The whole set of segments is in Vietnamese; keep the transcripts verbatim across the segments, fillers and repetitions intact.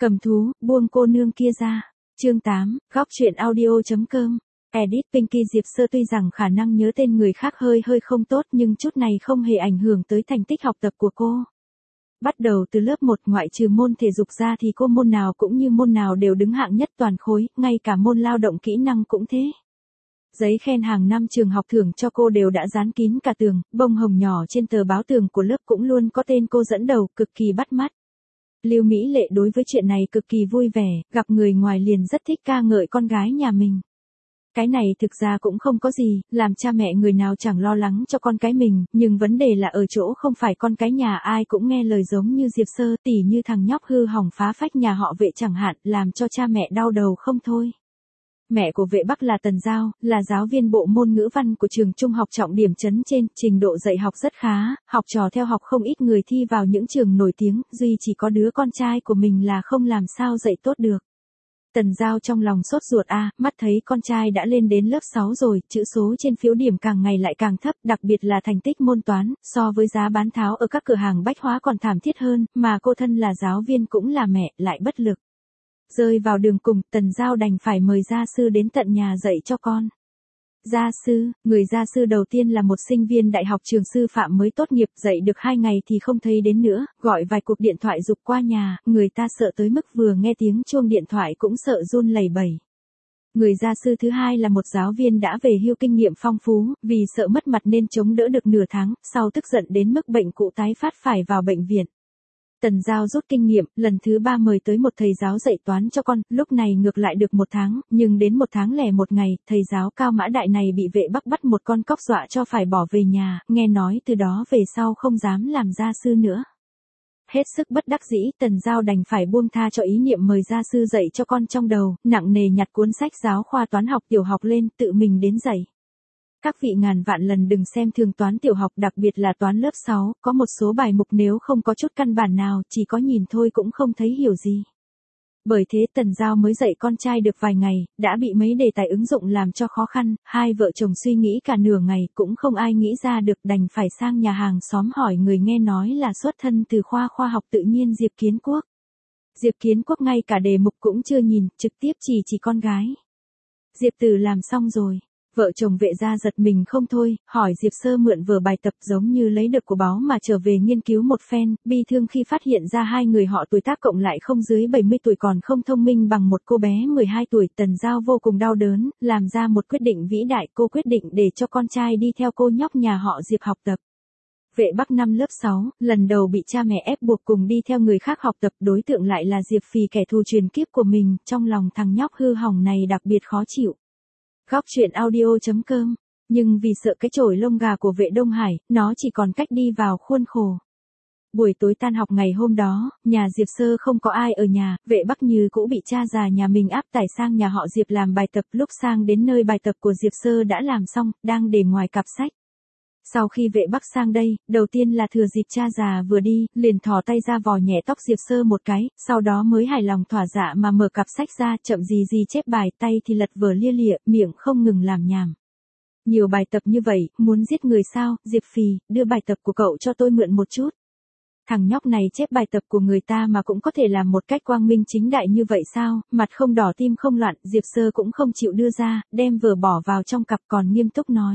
Cầm thú, buông cô nương kia ra. Chương tám, góc truyện audio.com. Edit Pinky Diệp Sơ tuy rằng khả năng nhớ tên người khác hơi hơi không tốt nhưng chút này không hề ảnh hưởng tới thành tích học tập của cô. Bắt đầu từ lớp một ngoại trừ môn thể dục ra thì cô môn nào cũng như môn nào đều đứng hạng nhất toàn khối, ngay cả môn lao động kỹ năng cũng thế. Giấy khen hàng năm trường học thưởng cho cô đều đã dán kín cả tường, bông hồng nhỏ trên tờ báo tường của lớp cũng luôn có tên cô dẫn đầu, cực kỳ bắt mắt. Lưu Mỹ Lệ đối với chuyện này cực kỳ vui vẻ, gặp người ngoài liền rất thích ca ngợi con gái nhà mình. Cái này thực ra cũng không có gì, làm cha mẹ người nào chẳng lo lắng cho con cái mình, nhưng vấn đề là ở chỗ không phải con cái nhà ai cũng nghe lời giống như Diệp Sơ, tỉ như thằng nhóc hư hỏng phá phách nhà họ Vệ chẳng hạn, làm cho cha mẹ đau đầu không thôi. Mẹ của Vệ Bắc là Tần Giao, là giáo viên bộ môn ngữ văn của trường trung học trọng điểm trấn trên, trình độ dạy học rất khá, học trò theo học không ít người thi vào những trường nổi tiếng, duy chỉ có đứa con trai của mình là không làm sao dạy tốt được. Tần Giao trong lòng sốt ruột a, à, mắt thấy con trai đã lên đến lớp sáu rồi, chữ số trên phiếu điểm càng ngày lại càng thấp, đặc biệt là thành tích môn toán, so với giá bán tháo ở các cửa hàng bách hóa còn thảm thiết hơn, mà cô thân là giáo viên cũng là mẹ, lại bất lực. Rơi vào đường cùng, Tần Giao đành phải mời gia sư đến tận nhà dạy cho con. Gia sư, người gia sư đầu tiên là một sinh viên đại học trường sư phạm mới tốt nghiệp, dạy được hai ngày thì không thấy đến nữa, gọi vài cuộc điện thoại giục qua nhà, người ta sợ tới mức vừa nghe tiếng chuông điện thoại cũng sợ run lẩy bẩy. Người gia sư thứ hai là một giáo viên đã về hưu kinh nghiệm phong phú, vì sợ mất mặt nên chống đỡ được nửa tháng, sau tức giận đến mức bệnh cũ tái phát phải vào bệnh viện. Tần Giao rút kinh nghiệm, lần thứ ba mời tới một thầy giáo dạy toán cho con, lúc này ngược lại được một tháng, nhưng đến một tháng lẻ một ngày, thầy giáo Cao Mã Đại này bị Vệ Bắc bắt một con cóc dọa cho phải bỏ về nhà, nghe nói từ đó về sau không dám làm gia sư nữa. Hết sức bất đắc dĩ, Tần Giao đành phải buông tha cho ý niệm mời gia sư dạy cho con trong đầu, nặng nề nhặt cuốn sách giáo khoa toán học tiểu học lên, tự mình đến dạy. Các vị ngàn vạn lần đừng xem thường toán tiểu học, đặc biệt là toán lớp sáu, có một số bài mục nếu không có chút căn bản nào, chỉ có nhìn thôi cũng không thấy hiểu gì. Bởi thế Tần Giao mới dạy con trai được vài ngày, đã bị mấy đề tài ứng dụng làm cho khó khăn, hai vợ chồng suy nghĩ cả nửa ngày cũng không ai nghĩ ra được, đành phải sang nhà hàng xóm hỏi người nghe nói là xuất thân từ khoa khoa học tự nhiên Diệp Kiến Quốc. Diệp Kiến Quốc ngay cả đề mục cũng chưa nhìn, trực tiếp chỉ chỉ con gái. Diệp Từ làm xong rồi. Vợ chồng Vệ gia giật mình không thôi, hỏi Diệp Sơ mượn vở bài tập giống như lấy được của báo mà trở về nghiên cứu một phen, bi thương khi phát hiện ra hai người họ tuổi tác cộng lại không dưới bảy mươi tuổi còn không thông minh bằng một cô bé mười hai tuổi. Tần Giao vô cùng đau đớn, làm ra một quyết định vĩ đại, cô quyết định để cho con trai đi theo cô nhóc nhà họ Diệp học tập. Vệ Bắc năm lớp sáu, lần đầu bị cha mẹ ép buộc cùng đi theo người khác học tập, đối tượng lại là Diệp Phì kẻ thù truyền kiếp của mình, trong lòng thằng nhóc hư hỏng này đặc biệt khó chịu. Góc truyện audio.com, nhưng vì sợ cái chổi lông gà của Vệ Đông Hải, nó chỉ còn cách đi vào khuôn khổ. Buổi tối tan học ngày hôm đó, nhà Diệp Sơ không có ai ở nhà, Vệ Bắc như cũ bị cha già nhà mình áp tải sang nhà họ Diệp làm bài tập, lúc sang đến nơi bài tập của Diệp Sơ đã làm xong, đang để ngoài cặp sách. Sau khi Vệ Bắc sang đây, đầu tiên là thừa dịp cha già vừa đi, liền thò tay ra vò nhẹ tóc Diệp Sơ một cái, sau đó mới hài lòng thỏa dạ mà mở cặp sách ra, chậm gì gì chép bài, tay thì lật vở lia lịa, miệng không ngừng làm nhảm. Nhiều bài tập như vậy, muốn giết người sao? Diệp Phì, đưa bài tập của cậu cho tôi mượn một chút. Thằng nhóc này chép bài tập của người ta mà cũng có thể làm một cách quang minh chính đại như vậy sao? Mặt không đỏ tim không loạn, Diệp Sơ cũng không chịu đưa ra, đem vở bỏ vào trong cặp còn nghiêm túc nói.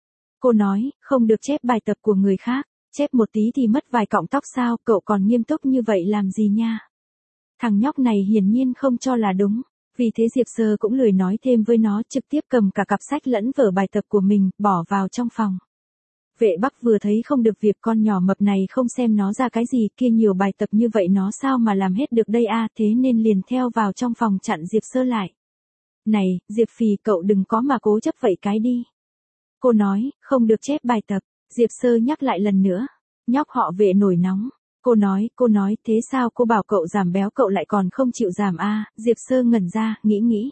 Cô nói, không được chép bài tập của người khác, chép một tí thì mất vài cọng tóc sao, cậu còn nghiêm túc như vậy làm gì nha. Thằng nhóc này hiển nhiên không cho là đúng, vì thế Diệp Sơ cũng lười nói thêm với nó, trực tiếp cầm cả cặp sách lẫn vở bài tập của mình, bỏ vào trong phòng. Vệ Bắc vừa thấy không được việc con nhỏ mập này không xem nó ra cái gì, kia nhiều bài tập như vậy nó sao mà làm hết được đây a, thế nên liền theo vào trong phòng chặn Diệp Sơ lại. Này, Diệp Phì, cậu đừng có mà cố chấp vậy cái đi. Cô nói, không được chép bài tập, Diệp Sơ nhắc lại lần nữa, nhóc họ Vệ nổi nóng. Cô nói, cô nói, thế sao cô bảo cậu giảm béo cậu lại còn không chịu giảm a? Diệp Sơ ngẩn ra, nghĩ nghĩ.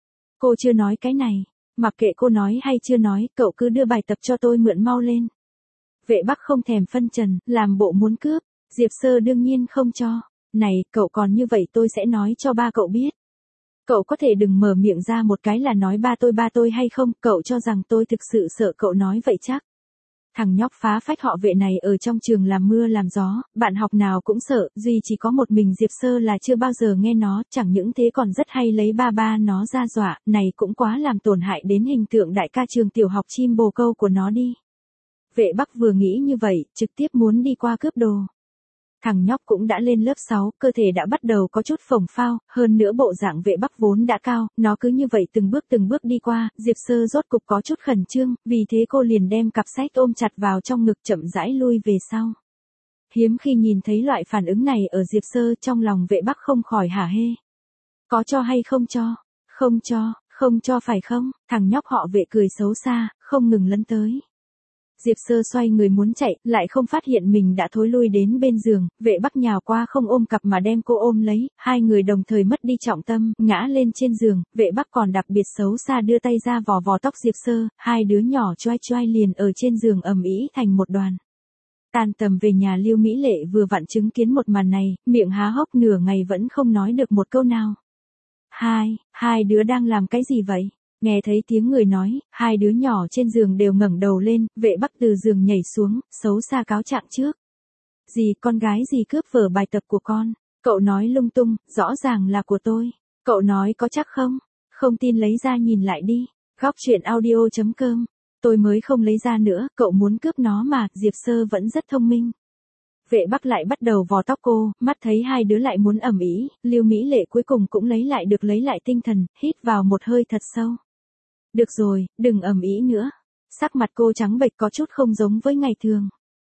Cô chưa nói cái này, mặc kệ cô nói hay chưa nói, cậu cứ đưa bài tập cho tôi mượn mau lên. Vệ Bắc không thèm phân trần, làm bộ muốn cướp, Diệp Sơ đương nhiên không cho. Này, cậu còn như vậy tôi sẽ nói cho ba cậu biết. Cậu có thể đừng mở miệng ra một cái là nói ba tôi ba tôi hay không, cậu cho rằng tôi thực sự sợ cậu nói vậy chắc. Thằng nhóc phá phách họ Vệ này ở trong trường làm mưa làm gió, bạn học nào cũng sợ, duy chỉ có một mình Diệp Sơ là chưa bao giờ nghe nó, chẳng những thế còn rất hay lấy ba ba nó ra dọa, này cũng quá làm tổn hại đến hình tượng đại ca trường tiểu học chim bồ câu của nó đi. Vệ Bắc vừa nghĩ như vậy, trực tiếp muốn đi qua cướp đồ. Thằng nhóc cũng đã lên lớp sáu, cơ thể đã bắt đầu có chút phồng phao, hơn nữa bộ dạng Vệ Bắc vốn đã cao, nó cứ như vậy từng bước từng bước đi qua, Diệp Sơ rốt cục có chút khẩn trương, vì thế cô liền đem cặp sách ôm chặt vào trong ngực chậm rãi lui về sau. Hiếm khi nhìn thấy loại phản ứng này ở Diệp Sơ, trong lòng Vệ Bắc không khỏi hả hê. Có cho hay không cho? Không cho, không cho phải không? Thằng nhóc họ Vệ cười xấu xa, không ngừng lấn tới. Diệp Sơ xoay người muốn chạy, lại không phát hiện mình đã thối lui đến bên giường, Vệ Bắc nhào qua không ôm cặp mà đem cô ôm lấy, hai người đồng thời mất đi trọng tâm, ngã lên trên giường, Vệ Bắc còn đặc biệt xấu xa đưa tay ra vò vò tóc Diệp Sơ, hai đứa nhỏ choai choai liền ở trên giường ầm ĩ thành một đoàn. Tan tầm về nhà Lưu Mỹ Lệ vừa vặn chứng kiến một màn này, miệng há hốc nửa ngày vẫn không nói được một câu nào. Hai, hai đứa đang làm cái gì vậy? Nghe thấy tiếng người nói, hai đứa nhỏ trên giường đều ngẩng đầu lên, Vệ Bắc từ giường nhảy xuống, xấu xa cáo trạng trước. Gì, con gái gì cướp vở bài tập của con? Cậu nói lung tung, rõ ràng là của tôi. Cậu nói có chắc không? Không tin lấy ra nhìn lại đi. Góc truyện audio chấm com. Tôi mới không lấy ra nữa, cậu muốn cướp nó mà, Diệp Sơ vẫn rất thông minh. Vệ Bắc lại bắt đầu vò tóc cô, mắt thấy hai đứa lại muốn ầm ĩ, Lưu Mỹ Lệ cuối cùng cũng lấy lại được lấy lại tinh thần, hít vào một hơi thật sâu. Được rồi, đừng ầm ĩ nữa. Sắc mặt cô trắng bệch có chút không giống với ngày thường.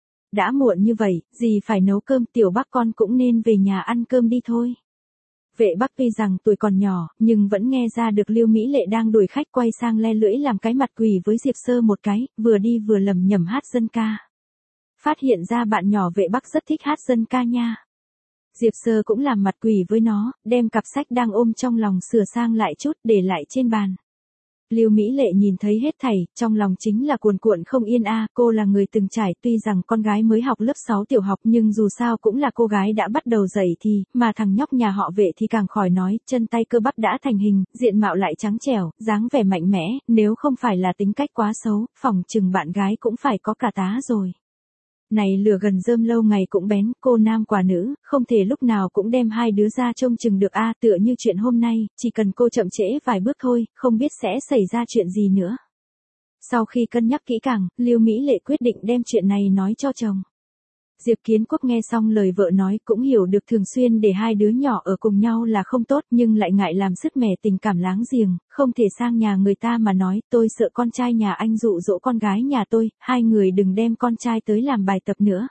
Đã muộn như vậy, gì phải nấu cơm, Tiểu Bắc con cũng nên về nhà ăn cơm đi thôi. Vệ Bắc tuy rằng tuổi còn nhỏ, nhưng vẫn nghe ra được Lưu Mỹ Lệ đang đuổi khách quay sang le lưỡi làm cái mặt quỷ với Diệp Sơ một cái, vừa đi vừa lẩm nhẩm hát dân ca. Phát hiện ra bạn nhỏ Vệ Bắc rất thích hát dân ca nha. Diệp Sơ cũng làm mặt quỷ với nó, đem cặp sách đang ôm trong lòng sửa sang lại chút để lại trên bàn. Lưu Mỹ Lệ nhìn thấy hết thảy, trong lòng chính là cuồn cuộn không yên a, cô là người từng trải, tuy rằng con gái mới học lớp sáu tiểu học nhưng dù sao cũng là cô gái đã bắt đầu dậy thì, mà thằng nhóc nhà họ Vệ thì càng khỏi nói, chân tay cơ bắp đã thành hình, diện mạo lại trắng trẻo, dáng vẻ mạnh mẽ, nếu không phải là tính cách quá xấu, phỏng chừng bạn gái cũng phải có cả tá rồi. Này lửa gần rơm lâu ngày cũng bén, cô nam quả nữ, không thể lúc nào cũng đem hai đứa ra trông chừng được a, tựa như chuyện hôm nay, chỉ cần cô chậm trễ vài bước thôi, không biết sẽ xảy ra chuyện gì nữa. Sau khi cân nhắc kỹ càng, Lưu Mỹ Lệ quyết định đem chuyện này nói cho chồng. Diệp Kiến Quốc nghe xong lời vợ nói cũng hiểu được thường xuyên để hai đứa nhỏ ở cùng nhau là không tốt nhưng lại ngại làm sứt mẻ tình cảm láng giềng, không thể sang nhà người ta mà nói tôi sợ con trai nhà anh dụ dỗ con gái nhà tôi, hai người đừng đem con trai tới làm bài tập nữa.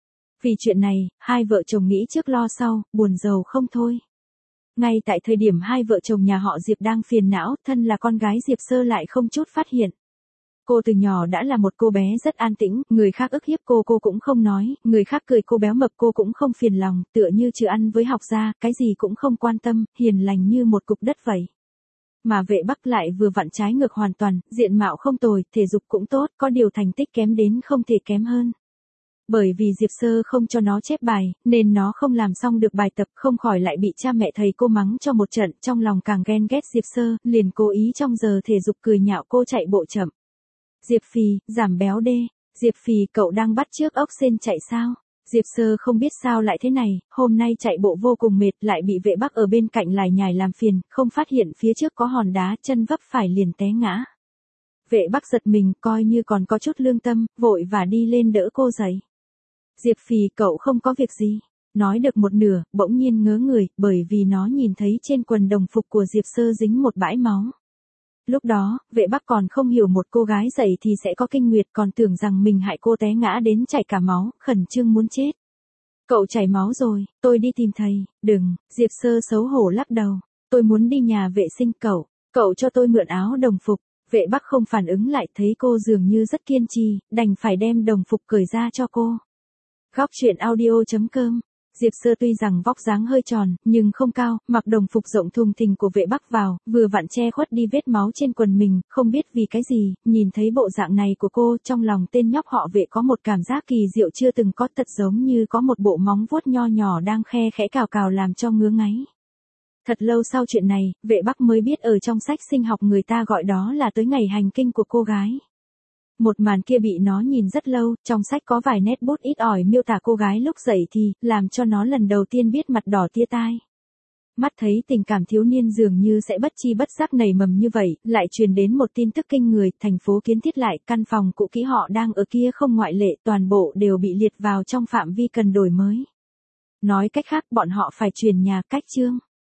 Vì chuyện này, hai vợ chồng nghĩ trước lo sau, buồn rầu không thôi. Ngay tại thời điểm hai vợ chồng nhà họ Diệp đang phiền não, thân là con gái Diệp Sơ lại không chút phát hiện. Cô từ nhỏ đã là một cô bé rất an tĩnh, người khác ức hiếp cô cô cũng không nói, người khác cười cô béo mập cô cũng không phiền lòng, tựa như chưa ăn với học ra, cái gì cũng không quan tâm, hiền lành như một cục đất vậy. Mà Vệ Bắc lại vừa vặn trái ngược hoàn toàn, diện mạo không tồi, thể dục cũng tốt, có điều thành tích kém đến không thể kém hơn. Bởi vì Diệp Sơ không cho nó chép bài, nên nó không làm xong được bài tập, không khỏi lại bị cha mẹ thầy cô mắng cho một trận, trong lòng càng ghen ghét Diệp Sơ, liền cố ý trong giờ thể dục cười nhạo cô chạy bộ chậm. Diệp Phì, giảm béo đê. Diệp Phì, cậu đang bắt chước ốc sên chạy sao? Diệp Sơ không biết sao lại thế này, hôm nay chạy bộ vô cùng mệt, lại bị Vệ Bắc ở bên cạnh lải nhải làm phiền, không phát hiện phía trước có hòn đá, chân vấp phải liền té ngã. Vệ Bắc giật mình, coi như còn có chút lương tâm, vội và đi lên đỡ cô dậy. Diệp Phì, cậu không có việc gì. Nói được một nửa, bỗng nhiên ngớ người, bởi vì nó nhìn thấy trên quần đồng phục của Diệp Sơ dính một bãi máu. Lúc đó, Vệ Bắc còn không hiểu một cô gái dậy thì sẽ có kinh nguyệt, còn tưởng rằng mình hại cô té ngã đến chảy cả máu, khẩn trương muốn chết. Cậu chảy máu rồi, tôi đi tìm thầy. Đừng, Diệp Sơ xấu hổ lắc đầu. Tôi muốn đi nhà vệ sinh cậu, cậu cho tôi mượn áo đồng phục. Vệ Bắc không phản ứng lại, thấy cô dường như rất kiên trì, đành phải đem đồng phục cởi ra cho cô. Góc truyện audio chấm com. Diệp Sơ tuy rằng vóc dáng hơi tròn, nhưng không cao, mặc đồng phục rộng thùng thình của Vệ Bắc vào, vừa vặn che khuất đi vết máu trên quần mình, không biết vì cái gì, nhìn thấy bộ dạng này của cô, trong lòng tên nhóc họ Vệ có một cảm giác kỳ diệu chưa từng có, thật giống như có một bộ móng vuốt nho nhỏ đang khe khẽ cào cào làm cho ngứa ngáy. Thật lâu sau chuyện này, Vệ Bắc mới biết ở trong sách sinh học người ta gọi đó là tới ngày hành kinh của cô gái. Một màn kia bị nó nhìn rất lâu, trong sách có vài nét bút ít ỏi miêu tả cô gái lúc dậy thì, làm cho nó lần đầu tiên biết mặt đỏ tia tai. Mắt thấy tình cảm thiếu niên dường như sẽ bất chi bất giác nảy mầm như vậy, lại truyền đến một tin tức kinh người, thành phố kiến thiết lại, căn phòng cũ kỹ họ đang ở kia không ngoại lệ, toàn bộ đều bị liệt vào trong phạm vi cần đổi mới. Nói cách khác bọn họ phải chuyển nhà cách Trương